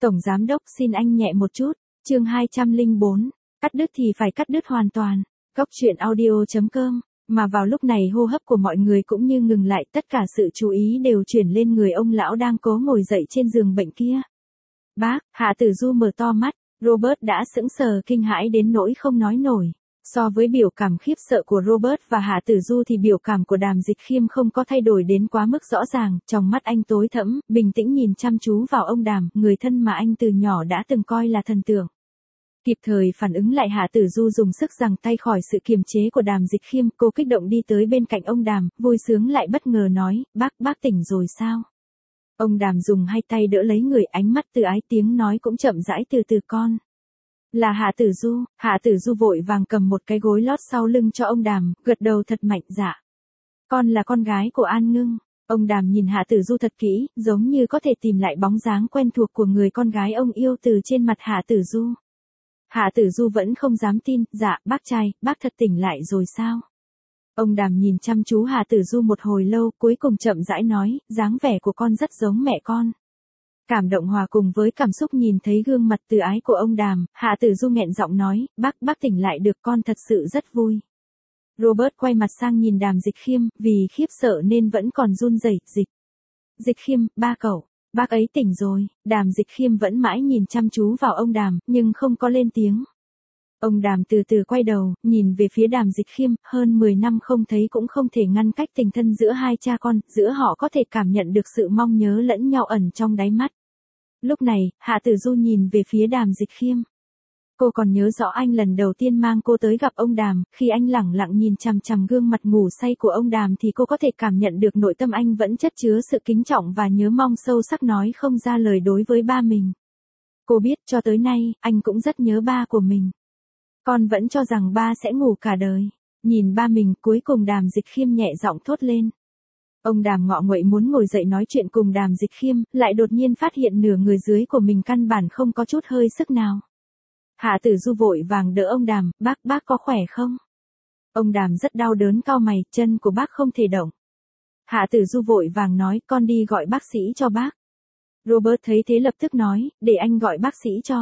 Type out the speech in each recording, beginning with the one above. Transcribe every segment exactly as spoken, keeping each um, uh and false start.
Tổng giám đốc xin anh nhẹ một chút. Chương hai trăm lẻ bốn, cắt đứt thì phải cắt đứt hoàn toàn. Góc truyện audio chấm com. Mà vào lúc này hô hấp của mọi người cũng như ngừng lại, tất cả sự chú ý đều chuyển lên người ông lão đang cố ngồi dậy trên giường bệnh kia. Bác, Hạ Tử Du mở to mắt, Robert đã sững sờ kinh hãi đến nỗi không nói nổi. So với biểu cảm khiếp sợ của Robert và Hạ Tử Du thì biểu cảm của Đàm Dịch Khiêm không có thay đổi đến quá mức rõ ràng, trong mắt anh tối thẫm, bình tĩnh nhìn chăm chú vào ông Đàm, người thân mà anh từ nhỏ đã từng coi là thần tượng. Kịp thời phản ứng lại, Hạ Tử Du dùng sức giằng tay khỏi sự kiềm chế của Đàm Dịch Khiêm, cô kích động đi tới bên cạnh ông Đàm, vui sướng lại bất ngờ nói, bác, bác tỉnh rồi sao? Ông Đàm dùng hai tay đỡ lấy người, ánh mắt từ ái, tiếng nói cũng chậm rãi từ từ con. Là Hạ Tử Du. Hạ Tử Du vội vàng cầm một cái gối lót sau lưng cho ông Đàm, gật đầu thật mạnh, dạ. Con là con gái của An Ngưng. Ông Đàm nhìn Hạ Tử Du thật kỹ, giống như có thể tìm lại bóng dáng quen thuộc của người con gái ông yêu từ trên mặt Hạ Tử Du. Hạ Tử Du vẫn không dám tin, dạ, bác trai, bác thật tỉnh lại rồi sao? Ông Đàm nhìn chăm chú Hạ Tử Du một hồi lâu, cuối cùng chậm rãi nói, dáng vẻ của con rất giống mẹ con. Cảm động hòa cùng với cảm xúc nhìn thấy gương mặt từ ái của ông Đàm, Hạ Tử Du nghẹn giọng nói, bác, bác tỉnh lại được, con thật sự rất vui. Robert quay mặt sang nhìn Đàm Dịch Khiêm, vì khiếp sợ nên vẫn còn run rẩy, dịch. Dịch Khiêm, ba cậu, bác ấy tỉnh rồi. Đàm Dịch Khiêm vẫn mãi nhìn chăm chú vào ông Đàm, nhưng không có lên tiếng. Ông Đàm từ từ quay đầu, nhìn về phía Đàm Dịch Khiêm, hơn mười năm không thấy cũng không thể ngăn cách tình thân giữa hai cha con, giữa họ có thể cảm nhận được sự mong nhớ lẫn nhau ẩn trong đáy mắt. Lúc này, Hạ Tử Du nhìn về phía Đàm Dịch Khiêm. Cô còn nhớ rõ anh lần đầu tiên mang cô tới gặp ông Đàm, khi anh lẳng lặng nhìn chằm chằm gương mặt ngủ say của ông Đàm thì cô có thể cảm nhận được nội tâm anh vẫn chất chứa sự kính trọng và nhớ mong sâu sắc nói không ra lời đối với ba mình. Cô biết cho tới nay, anh cũng rất nhớ ba của mình. Con vẫn cho rằng ba sẽ ngủ cả đời. Nhìn ba mình, cuối cùng Đàm Dịch Khiêm nhẹ giọng thốt lên. Ông Đàm ngọ nguậy muốn ngồi dậy nói chuyện cùng Đàm Dịch Khiêm, lại đột nhiên phát hiện nửa người dưới của mình căn bản không có chút hơi sức nào. Hạ Tử Du vội vàng đỡ ông Đàm, bác, bác có khỏe không? Ông Đàm rất đau đớn cau mày, chân của bác không thể động. Hạ Tử Du vội vàng nói, con đi gọi bác sĩ cho bác. Robert thấy thế lập tức nói, để anh gọi bác sĩ cho.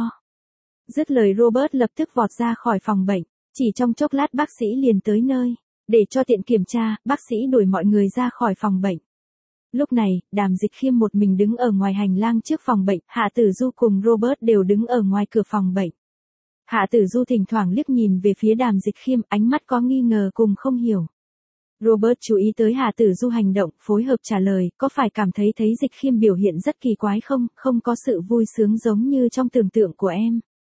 Dứt lời Robert lập tức vọt ra khỏi phòng bệnh, chỉ trong chốc lát bác sĩ liền tới nơi. Để cho tiện kiểm tra, bác sĩ đuổi mọi người ra khỏi phòng bệnh. Lúc này, Đàm Dịch Khiêm một mình đứng ở ngoài hành lang trước phòng bệnh, Hạ Tử Du cùng Robert đều đứng ở ngoài cửa phòng bệnh. Hạ Tử Du thỉnh thoảng liếc nhìn về phía Đàm Dịch Khiêm, ánh mắt có nghi ngờ cùng không hiểu. Robert chú ý tới Hạ Tử Du hành động, phối hợp trả lời, có phải cảm thấy thấy Dịch Khiêm biểu hiện rất kỳ quái không, không có sự vui sướng giống như trong tưởng tượng của em.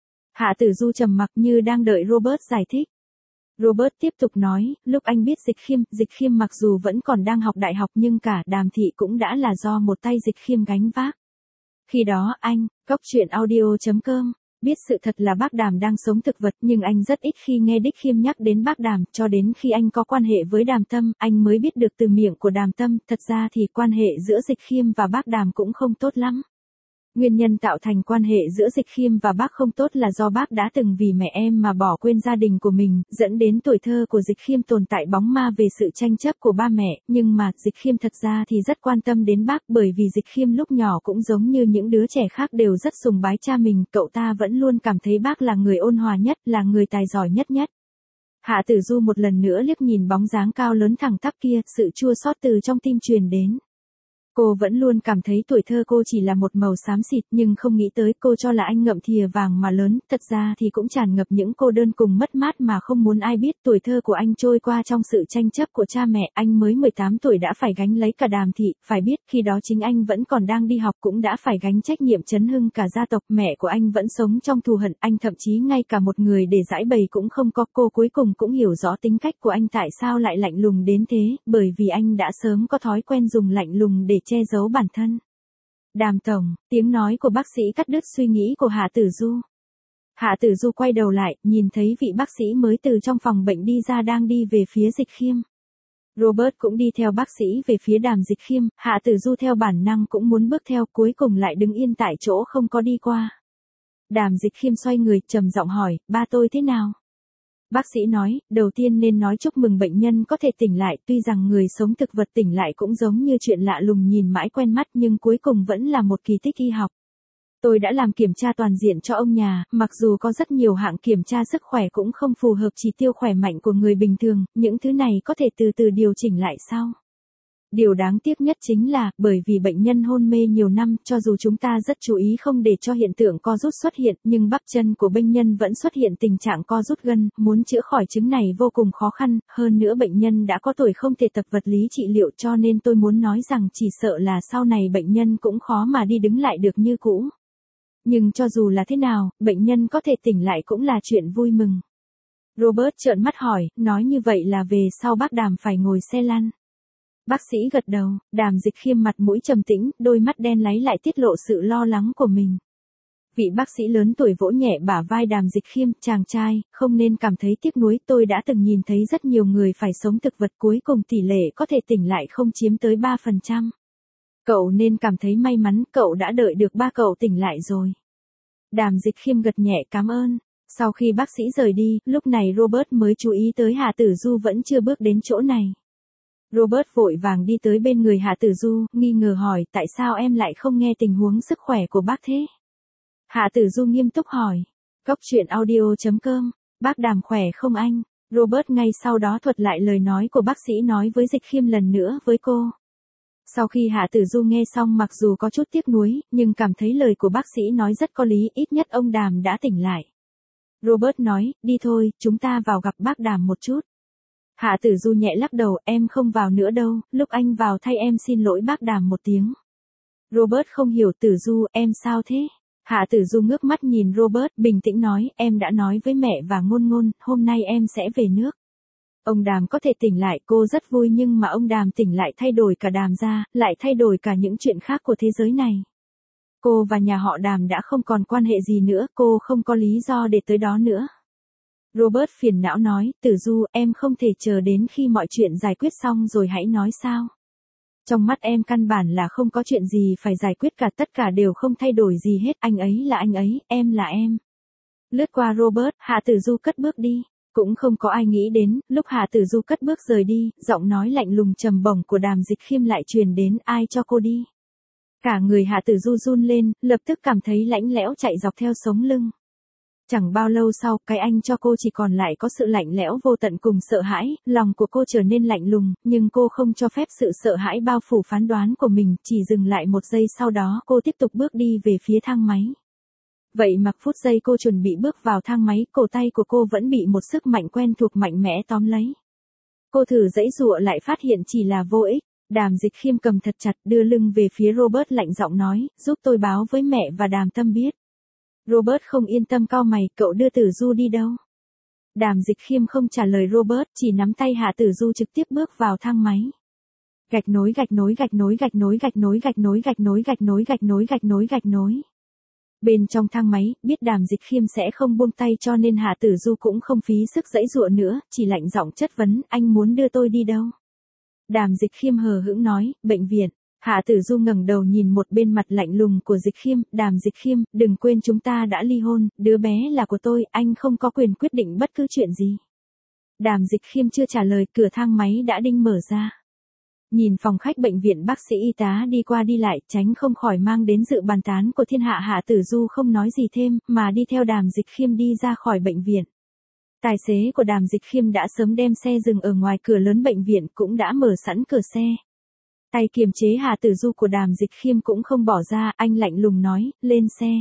Hạ Tử Du trầm mặc như đang đợi Robert giải thích. Robert tiếp tục nói, lúc anh biết Dịch Khiêm, Dịch Khiêm mặc dù vẫn còn đang học đại học nhưng cả Đàm thị cũng đã là do một tay Dịch Khiêm gánh vác. Khi đó anh, góc truyện audio chấm com, biết sự thật là bác Đàm đang sống thực vật nhưng anh rất ít khi nghe Đích Khiêm nhắc đến bác Đàm, cho đến khi anh có quan hệ với Đàm Tâm, anh mới biết được từ miệng của Đàm Tâm, thật ra thì quan hệ giữa Dịch Khiêm và bác Đàm cũng không tốt lắm. Nguyên nhân tạo thành quan hệ giữa Dịch Khiêm và bác không tốt là do bác đã từng vì mẹ em mà bỏ quên gia đình của mình, dẫn đến tuổi thơ của Dịch Khiêm tồn tại bóng ma về sự tranh chấp của ba mẹ, nhưng mà Dịch Khiêm thật ra thì rất quan tâm đến bác bởi vì Dịch Khiêm lúc nhỏ cũng giống như những đứa trẻ khác đều rất sùng bái cha mình, cậu ta vẫn luôn cảm thấy bác là người ôn hòa nhất, là người tài giỏi nhất nhất. Hạ Tử Du một lần nữa liếc nhìn bóng dáng cao lớn thẳng tắp kia, sự chua xót từ trong tim truyền đến. Cô vẫn luôn cảm thấy tuổi thơ cô chỉ là một màu xám xịt nhưng không nghĩ tới cô cho là anh ngậm thìa vàng mà lớn, thật ra thì cũng tràn ngập những cô đơn cùng mất mát mà không muốn ai biết. Tuổi thơ của anh trôi qua trong sự tranh chấp của cha mẹ, anh mới mười tám tuổi đã phải gánh lấy cả Đàm thị, phải biết khi đó chính anh vẫn còn đang đi học cũng đã phải gánh trách nhiệm chấn hưng cả gia tộc, mẹ của anh vẫn sống trong thù hận, anh thậm chí ngay cả một người để giải bày cũng không có. Cô cuối cùng cũng hiểu rõ tính cách của anh tại sao lại lạnh lùng đến thế, bởi vì anh đã sớm có thói quen dùng lạnh lùng để che giấu bản thân. Đàm tổng, tiếng nói của bác sĩ cắt đứt suy nghĩ của Hạ Tử Du. Hạ Tử Du quay đầu lại, nhìn thấy vị bác sĩ mới từ trong phòng bệnh đi ra đang đi về phía Dịch Khiêm. Robert cũng đi theo bác sĩ về phía Đàm Dịch Khiêm, Hạ Tử Du theo bản năng cũng muốn bước theo, cuối cùng lại đứng yên tại chỗ không có đi qua. Đàm Dịch Khiêm xoay người, trầm giọng hỏi, ba tôi thế nào? Bác sĩ nói, đầu tiên nên nói chúc mừng bệnh nhân có thể tỉnh lại, tuy rằng người sống thực vật tỉnh lại cũng giống như chuyện lạ lùng nhìn mãi quen mắt nhưng cuối cùng vẫn là một kỳ tích y học. Tôi đã làm kiểm tra toàn diện cho ông nhà, mặc dù có rất nhiều hạng kiểm tra sức khỏe cũng không phù hợp chỉ tiêu khỏe mạnh của người bình thường, những thứ này có thể từ từ điều chỉnh lại sau. Điều đáng tiếc nhất chính là, bởi vì bệnh nhân hôn mê nhiều năm, cho dù chúng ta rất chú ý không để cho hiện tượng co rút xuất hiện, nhưng bắp chân của bệnh nhân vẫn xuất hiện tình trạng co rút gân, muốn chữa khỏi chứng này vô cùng khó khăn, hơn nữa bệnh nhân đã có tuổi không thể tập vật lý trị liệu cho nên tôi muốn nói rằng chỉ sợ là sau này bệnh nhân cũng khó mà đi đứng lại được như cũ. Nhưng cho dù là thế nào, bệnh nhân có thể tỉnh lại cũng là chuyện vui mừng. Robert trợn mắt hỏi, nói như vậy là về sau bác Đàm phải ngồi xe lăn. Bác sĩ gật đầu, Đàm Dịch Khiêm mặt mũi trầm tĩnh, đôi mắt đen láy lại tiết lộ sự lo lắng của mình. Vị bác sĩ lớn tuổi vỗ nhẹ bả vai Đàm Dịch Khiêm, chàng trai, không nên cảm thấy tiếc nuối, tôi đã từng nhìn thấy rất nhiều người phải sống thực vật cuối cùng tỷ lệ có thể tỉnh lại không chiếm tới ba phần trăm. Cậu nên cảm thấy may mắn, cậu đã đợi được ba cậu tỉnh lại rồi. Đàm Dịch Khiêm gật nhẹ cảm ơn. Sau khi bác sĩ rời đi, lúc này Robert mới chú ý tới Hạ Tử Du vẫn chưa bước đến chỗ này. Robert vội vàng đi tới bên người Hạ Tử Du, nghi ngờ hỏi, tại sao em lại không nghe tình huống sức khỏe của bác thế? Hạ Tử Du nghiêm túc hỏi. Cốc truyện audio chấm com, bác Đàm khỏe không anh? Robert ngay sau đó thuật lại lời nói của bác sĩ nói với Dịch Khiêm lần nữa với cô. Sau khi Hạ Tử Du nghe xong mặc dù có chút tiếc nuối, nhưng cảm thấy lời của bác sĩ nói rất có lý, ít nhất ông Đàm đã tỉnh lại. Robert nói, đi thôi, chúng ta vào gặp bác Đàm một chút. Hạ Tử Du nhẹ lắc đầu, em không vào nữa đâu, lúc anh vào thay em xin lỗi bác Đàm một tiếng. Robert không hiểu, Tử Du, em sao thế? Hạ Tử Du ngước mắt nhìn Robert, bình tĩnh nói, em đã nói với mẹ và Ngôn Ngôn, hôm nay em sẽ về nước. Ông Đàm có thể tỉnh lại, cô rất vui, nhưng mà ông Đàm tỉnh lại thay đổi cả Đàm gia, lại thay đổi cả những chuyện khác của thế giới này. Cô và nhà họ Đàm đã không còn quan hệ gì nữa, cô không có lý do để tới đó nữa. Robert phiền não nói, Tử Du, em không thể chờ đến khi mọi chuyện giải quyết xong rồi hãy nói sao. Trong mắt em căn bản là không có chuyện gì phải giải quyết cả, tất cả đều không thay đổi gì hết, anh ấy là anh ấy, em là em. Lướt qua Robert, Hạ Tử Du cất bước đi. Cũng không có ai nghĩ đến, lúc Hạ Tử Du cất bước rời đi, giọng nói lạnh lùng trầm bổng của Đàm Dịch Khiêm lại truyền đến, ai cho cô đi. Cả người Hạ Tử Du run lên, lập tức cảm thấy lạnh lẽo chạy dọc theo sống lưng. Chẳng bao lâu sau, cái anh cho cô chỉ còn lại có sự lạnh lẽo vô tận cùng sợ hãi, lòng của cô trở nên lạnh lùng, nhưng cô không cho phép sự sợ hãi bao phủ phán đoán của mình, chỉ dừng lại một giây sau đó cô tiếp tục bước đi về phía thang máy. Vậy mà phút giây cô chuẩn bị bước vào thang máy, cổ tay của cô vẫn bị một sức mạnh quen thuộc mạnh mẽ tóm lấy. Cô thử giãy giụa lại phát hiện chỉ là vô ích. Đàm Dịch Khiêm cầm thật chặt, đưa lưng về phía Robert lạnh giọng nói, giúp tôi báo với mẹ và Đàm Tâm biết. Robert không yên tâm cau mày, cậu đưa Tử Du đi đâu? Đàm Dịch Khiêm không trả lời Robert, chỉ nắm tay Hạ Tử Du trực tiếp bước vào thang máy. Gạch nối gạch nối gạch nối gạch nối gạch nối gạch nối gạch nối gạch nối gạch nối gạch nối gạch nối. Bên trong thang máy, biết Đàm Dịch Khiêm sẽ không buông tay cho nên Hạ Tử Du cũng không phí sức giãy giụa nữa, chỉ lạnh giọng chất vấn, anh muốn đưa tôi đi đâu? Đàm Dịch Khiêm hờ hững nói, bệnh viện. Hạ Tử Du ngẩng đầu nhìn một bên mặt lạnh lùng của Dịch Khiêm, Đàm Dịch Khiêm, đừng quên chúng ta đã ly hôn, đứa bé là của tôi, anh không có quyền quyết định bất cứ chuyện gì. Đàm Dịch Khiêm chưa trả lời, cửa thang máy đã đinh mở ra. Nhìn phòng khách bệnh viện, bác sĩ y tá đi qua đi lại, tránh không khỏi mang đến dự bàn tán của thiên hạ. Hạ Tử Du không nói gì thêm, mà đi theo Đàm Dịch Khiêm đi ra khỏi bệnh viện. Tài xế của Đàm Dịch Khiêm đã sớm đem xe dừng ở ngoài cửa lớn bệnh viện, cũng đã mở sẵn cửa xe. Tay kiềm chế Hạ Tử Du của Đàm Dịch Khiêm cũng không bỏ ra, anh lạnh lùng nói, lên xe.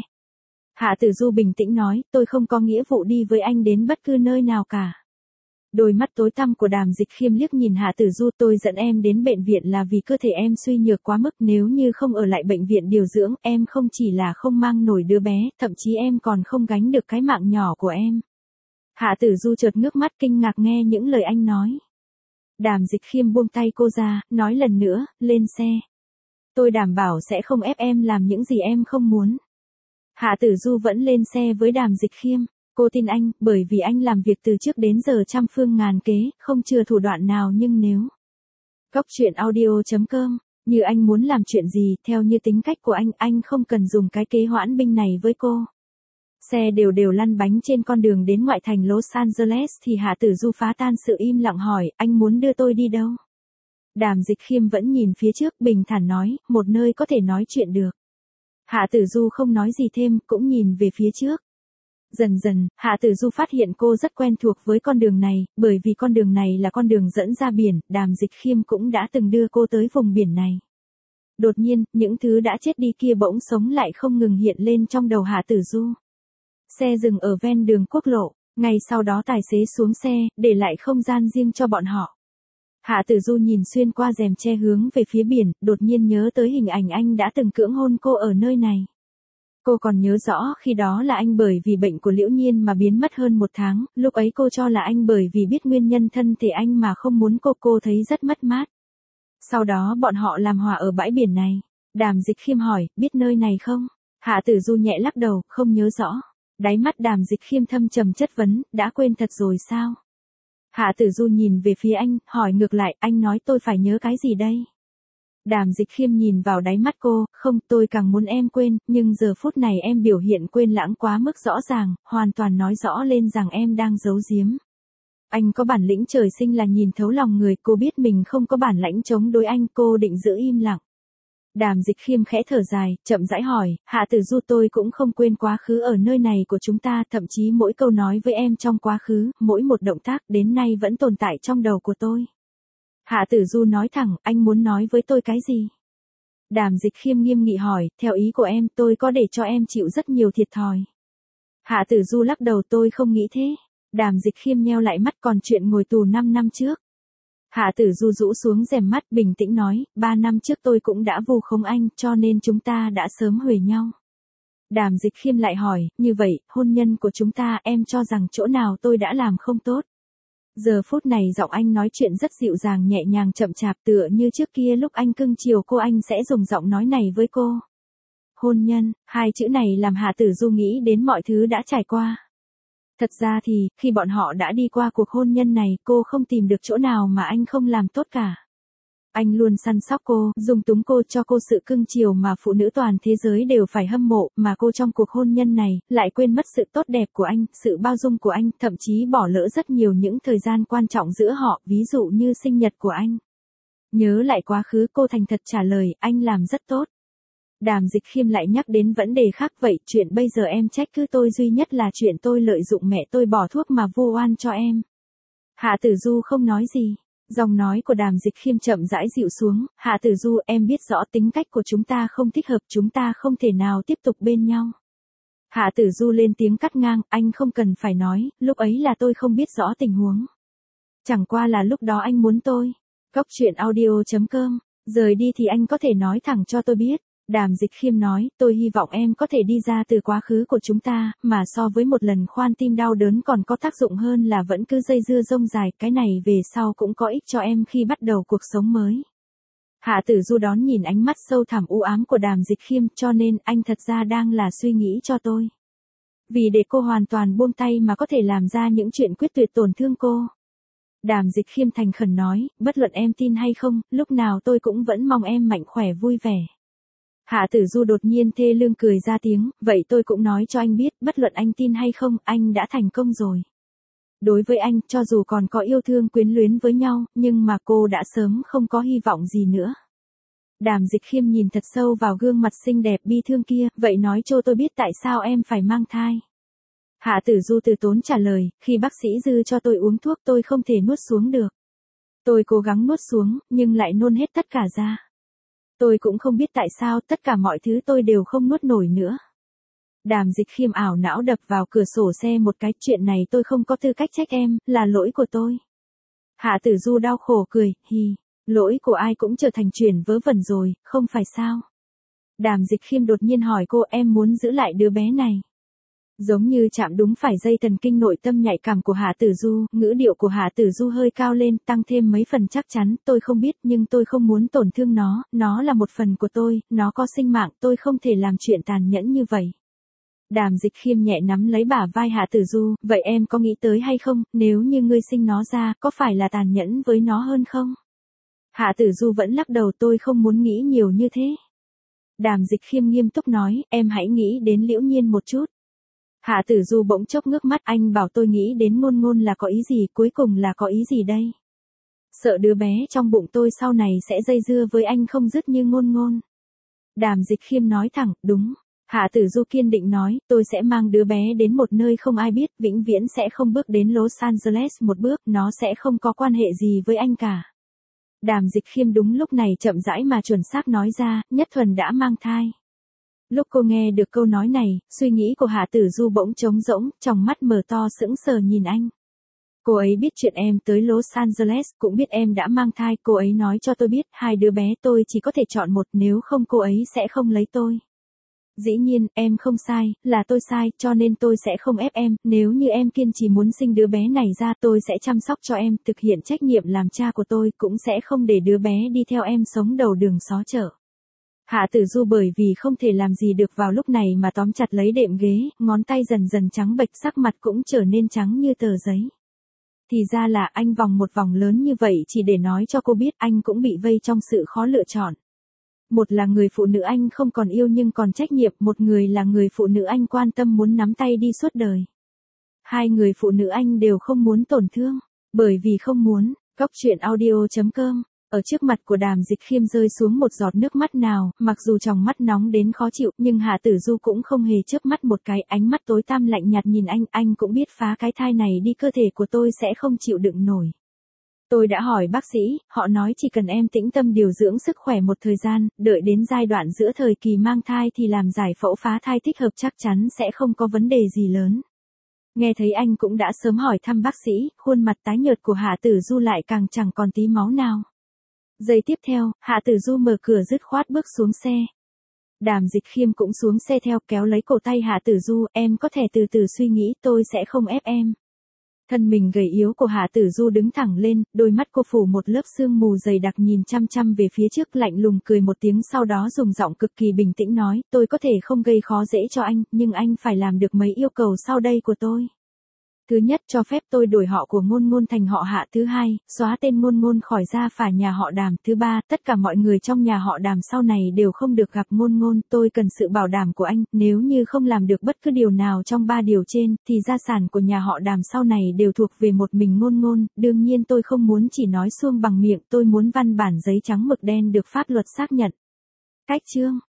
Hạ Tử Du bình tĩnh nói, tôi không có nghĩa vụ đi với anh đến bất cứ nơi nào cả. Đôi mắt tối tăm của Đàm Dịch Khiêm liếc nhìn Hạ Tử Du, tôi dẫn em đến bệnh viện là vì cơ thể em suy nhược quá mức, nếu như không ở lại bệnh viện điều dưỡng, em không chỉ là không mang nổi đứa bé, thậm chí em còn không gánh được cái mạng nhỏ của em. Hạ Tử Du chợt ngước mắt kinh ngạc nghe những lời anh nói. Đàm Dịch Khiêm buông tay cô ra, nói lần nữa, lên xe. Tôi đảm bảo sẽ không ép em làm những gì em không muốn. Hạ Tử Du vẫn lên xe với Đàm Dịch Khiêm. Cô tin anh, bởi vì anh làm việc từ trước đến giờ trăm phương ngàn kế, không chừa thủ đoạn nào, nhưng nếu. Cốc truyện audio chấm com, như anh muốn làm chuyện gì, theo như tính cách của anh, anh không cần dùng cái kế hoãn binh này với cô. Xe đều đều lăn bánh trên con đường đến ngoại thành Los Angeles thì Hạ Tử Du phá tan sự im lặng hỏi, anh muốn đưa tôi đi đâu? Đàm Dịch Khiêm vẫn nhìn phía trước, bình thản nói, một nơi có thể nói chuyện được. Hạ Tử Du không nói gì thêm, cũng nhìn về phía trước. Dần dần, Hạ Tử Du phát hiện cô rất quen thuộc với con đường này, bởi vì con đường này là con đường dẫn ra biển, Đàm Dịch Khiêm cũng đã từng đưa cô tới vùng biển này. Đột nhiên, những thứ đã chết đi kia bỗng sống lại không ngừng hiện lên trong đầu Hạ Tử Du. Xe dừng ở ven đường quốc lộ, ngay sau đó tài xế xuống xe, để lại không gian riêng cho bọn họ. Hạ Tử Du nhìn xuyên qua rèm che hướng về phía biển, đột nhiên nhớ tới hình ảnh anh đã từng cưỡng hôn cô ở nơi này. Cô còn nhớ rõ khi đó là anh bởi vì bệnh của Liễu Nhiên mà biến mất hơn một tháng, lúc ấy cô cho là anh bởi vì biết nguyên nhân thân thể anh mà không muốn cô, cô thấy rất mất mát. Sau đó bọn họ làm hòa ở bãi biển này. Đàm Dịch Khiêm hỏi, biết nơi này không? Hạ Tử Du nhẹ lắc đầu, không nhớ rõ. Đáy mắt Đàm Dịch Khiêm thâm trầm chất vấn, đã quên thật rồi sao? Hạ Tử Du nhìn về phía anh, hỏi ngược lại, anh nói tôi phải nhớ cái gì đây? Đàm Dịch Khiêm nhìn vào đáy mắt cô, không, tôi càng muốn em quên, nhưng giờ phút này em biểu hiện quên lãng quá mức rõ ràng, hoàn toàn nói rõ lên rằng em đang giấu giếm. Anh có bản lĩnh trời sinh là nhìn thấu lòng người, cô biết mình không có bản lãnh chống đối anh, cô định giữ im lặng. Đàm Dịch Khiêm khẽ thở dài, chậm rãi hỏi, Hạ Tử Du, tôi cũng không quên quá khứ ở nơi này của chúng ta, thậm chí mỗi câu nói với em trong quá khứ, mỗi một động tác đến nay vẫn tồn tại trong đầu của tôi. Hạ Tử Du nói thẳng, anh muốn nói với tôi cái gì? Đàm Dịch Khiêm nghiêm nghị hỏi, theo ý của em, tôi có để cho em chịu rất nhiều thiệt thòi. Hạ Tử Du lắc đầu, tôi không nghĩ thế. Đàm Dịch Khiêm nheo lại mắt, còn chuyện ngồi tù năm năm trước. Hạ Tử Du rũ xuống rèm mắt, bình tĩnh nói, ba năm trước tôi cũng đã vu khống anh, cho nên chúng ta đã sớm huề nhau. Đàm Dịch Khiêm lại hỏi, như vậy, hôn nhân của chúng ta, em cho rằng chỗ nào tôi đã làm không tốt? Giờ phút này giọng anh nói chuyện rất dịu dàng, nhẹ nhàng, chậm chạp, tựa như trước kia lúc anh cưng chiều cô, anh sẽ dùng giọng nói này với cô. Hôn nhân, hai chữ này làm Hạ Tử Du nghĩ đến mọi thứ đã trải qua. Thật ra thì, khi bọn họ đã đi qua cuộc hôn nhân này, cô không tìm được chỗ nào mà anh không làm tốt cả. Anh luôn săn sóc cô, dung túng cô, cho cô sự cưng chiều mà phụ nữ toàn thế giới đều phải hâm mộ, mà cô trong cuộc hôn nhân này, lại quên mất sự tốt đẹp của anh, sự bao dung của anh, thậm chí bỏ lỡ rất nhiều những thời gian quan trọng giữa họ, ví dụ như sinh nhật của anh. Nhớ lại quá khứ, cô thành thật trả lời, anh làm rất tốt. Đàm Dịch Khiêm lại nhắc đến vấn đề khác, vậy chuyện bây giờ em trách cứ tôi duy nhất là chuyện tôi lợi dụng mẹ tôi bỏ thuốc mà vu oan cho em. Hạ Tử Du không nói gì. Giọng nói của Đàm Dịch Khiêm chậm rãi dịu xuống, Hạ Tử Du, em biết rõ tính cách của chúng ta không thích hợp, chúng ta không thể nào tiếp tục bên nhau. Hạ Tử Du lên tiếng cắt ngang, anh không cần phải nói, lúc ấy là tôi không biết rõ tình huống. Chẳng qua là lúc đó anh muốn tôi. Góc truyện audio chấm com, rời đi thì anh có thể nói thẳng cho tôi biết. Đàm Dịch Khiêm nói, tôi hy vọng em có thể đi ra từ quá khứ của chúng ta, mà so với một lần khoan tim đau đớn còn có tác dụng hơn là vẫn cứ dây dưa rông dài, cái này về sau cũng có ích cho em khi bắt đầu cuộc sống mới. Hạ Tử Du đón nhìn ánh mắt sâu thẳm u ám của Đàm Dịch Khiêm, cho nên anh thật ra đang là suy nghĩ cho tôi. Vì để cô hoàn toàn buông tay mà có thể làm ra những chuyện quyết tuyệt tổn thương cô. Đàm Dịch Khiêm thành khẩn nói, bất luận em tin hay không, lúc nào tôi cũng vẫn mong em mạnh khỏe vui vẻ. Hạ Tử Du đột nhiên thê lương cười ra tiếng, vậy tôi cũng nói cho anh biết, bất luận anh tin hay không, anh đã thành công rồi. Đối với anh, cho dù còn có yêu thương quyến luyến với nhau, nhưng mà cô đã sớm không có hy vọng gì nữa. Đàm Dịch Khiêm nhìn thật sâu vào gương mặt xinh đẹp bi thương kia, vậy nói cho tôi biết tại sao em phải mang thai. Hạ Tử Du từ tốn trả lời, khi bác sĩ dư cho tôi uống thuốc tôi không thể nuốt xuống được. Tôi cố gắng nuốt xuống, nhưng lại nôn hết tất cả ra. Tôi cũng không biết tại sao, tất cả mọi thứ tôi đều không nuốt nổi nữa. Đàm Dịch Khiêm ảo não đập vào cửa sổ xe một cái, chuyện này tôi không có tư cách trách em, là lỗi của tôi. Hạ Tử Du đau khổ cười, hì, lỗi của ai cũng trở thành chuyện vớ vẩn rồi, không phải sao? Đàm Dịch Khiêm đột nhiên hỏi cô, em muốn giữ lại đứa bé này. Giống như chạm đúng phải dây thần kinh nội tâm nhạy cảm của Hạ Tử Du, ngữ điệu của Hạ Tử Du hơi cao lên, tăng thêm mấy phần chắc chắn, tôi không biết nhưng tôi không muốn tổn thương nó, nó là một phần của tôi, nó có sinh mạng, tôi không thể làm chuyện tàn nhẫn như vậy. Đàm Dịch Khiêm nhẹ nắm lấy bả vai Hạ Tử Du, vậy em có nghĩ tới hay không, nếu như ngươi sinh nó ra, có phải là tàn nhẫn với nó hơn không? Hạ Tử Du vẫn lắc đầu, tôi không muốn nghĩ nhiều như thế. Đàm Dịch Khiêm nghiêm túc nói, em hãy nghĩ đến Liễu Nhiên một chút. Hạ Tử Du bỗng chốc ngước mắt, anh bảo tôi nghĩ đến Ngôn Ngôn là có ý gì, cuối cùng là có ý gì đây? Sợ đứa bé trong bụng tôi sau này sẽ dây dưa với anh không dứt như Ngôn Ngôn. Đàm Dịch Khiêm nói thẳng, đúng. Hạ Tử Du kiên định nói, tôi sẽ mang đứa bé đến một nơi không ai biết, vĩnh viễn sẽ không bước đến Los Angeles một bước, nó sẽ không có quan hệ gì với anh cả. Đàm Dịch Khiêm đúng lúc này chậm rãi mà chuẩn xác nói ra, Nhất Thuần đã mang thai. Lúc cô nghe được câu nói này, suy nghĩ của Hạ Tử Du bỗng trống rỗng, tròng mắt mở to sững sờ nhìn anh. Cô ấy biết chuyện em tới Los Angeles, cũng biết em đã mang thai, cô ấy nói cho tôi biết, hai đứa bé tôi chỉ có thể chọn một, nếu không cô ấy sẽ không lấy tôi. Dĩ nhiên, em không sai, là tôi sai, cho nên tôi sẽ không ép em, nếu như em kiên trì muốn sinh đứa bé này ra, tôi sẽ chăm sóc cho em, thực hiện trách nhiệm làm cha của tôi, cũng sẽ không để đứa bé đi theo em sống đầu đường xó chợ. Hạ Tử Du bởi vì không thể làm gì được vào lúc này mà tóm chặt lấy đệm ghế, ngón tay dần dần trắng bệch, sắc mặt cũng trở nên trắng như tờ giấy. Thì ra là anh vòng một vòng lớn như vậy chỉ để nói cho cô biết anh cũng bị vây trong sự khó lựa chọn. Một là người phụ nữ anh không còn yêu nhưng còn trách nhiệm, một người là người phụ nữ anh quan tâm muốn nắm tay đi suốt đời. Hai người phụ nữ anh đều không muốn tổn thương, bởi vì không muốn. Góc truyện audio chấm com. Ở trước mặt của Đàm Dịch Khiêm rơi xuống một giọt nước mắt nào, mặc dù tròng mắt nóng đến khó chịu, nhưng Hạ Tử Du cũng không hề chớp mắt một cái, ánh mắt tối tăm lạnh nhạt nhìn anh, anh cũng biết phá cái thai này đi cơ thể của tôi sẽ không chịu đựng nổi. Tôi đã hỏi bác sĩ, họ nói chỉ cần em tĩnh tâm điều dưỡng sức khỏe một thời gian, đợi đến giai đoạn giữa thời kỳ mang thai thì làm giải phẫu phá thai thích hợp chắc chắn sẽ không có vấn đề gì lớn. Nghe thấy anh cũng đã sớm hỏi thăm bác sĩ, khuôn mặt tái nhợt của Hạ Tử Du lại càng chẳng còn tí máu nào. Giây tiếp theo, Hạ Tử Du mở cửa dứt khoát bước xuống xe. Đàm Dịch Khiêm cũng xuống xe theo, kéo lấy cổ tay Hạ Tử Du, em có thể từ từ suy nghĩ, tôi sẽ không ép em. Thân mình gầy yếu của Hạ Tử Du đứng thẳng lên, đôi mắt cô phủ một lớp sương mù dày đặc nhìn chăm chăm về phía trước, lạnh lùng cười một tiếng, sau đó dùng giọng cực kỳ bình tĩnh nói, tôi có thể không gây khó dễ cho anh, nhưng anh phải làm được mấy yêu cầu sau đây của tôi. Thứ nhất, cho phép tôi đổi họ của Ngôn Ngôn thành họ Hạ. Thứ hai, xóa tên Ngôn Ngôn khỏi gia phả nhà họ Đàm. Thứ ba, tất cả mọi người trong nhà họ Đàm sau này đều không được gặp Ngôn Ngôn, tôi cần sự bảo đảm của anh, nếu như không làm được bất cứ điều nào trong ba điều trên, thì gia sản của nhà họ Đàm sau này đều thuộc về một mình Ngôn Ngôn, đương nhiên tôi không muốn chỉ nói suông bằng miệng, tôi muốn văn bản giấy trắng mực đen được pháp luật xác nhận. Cách chương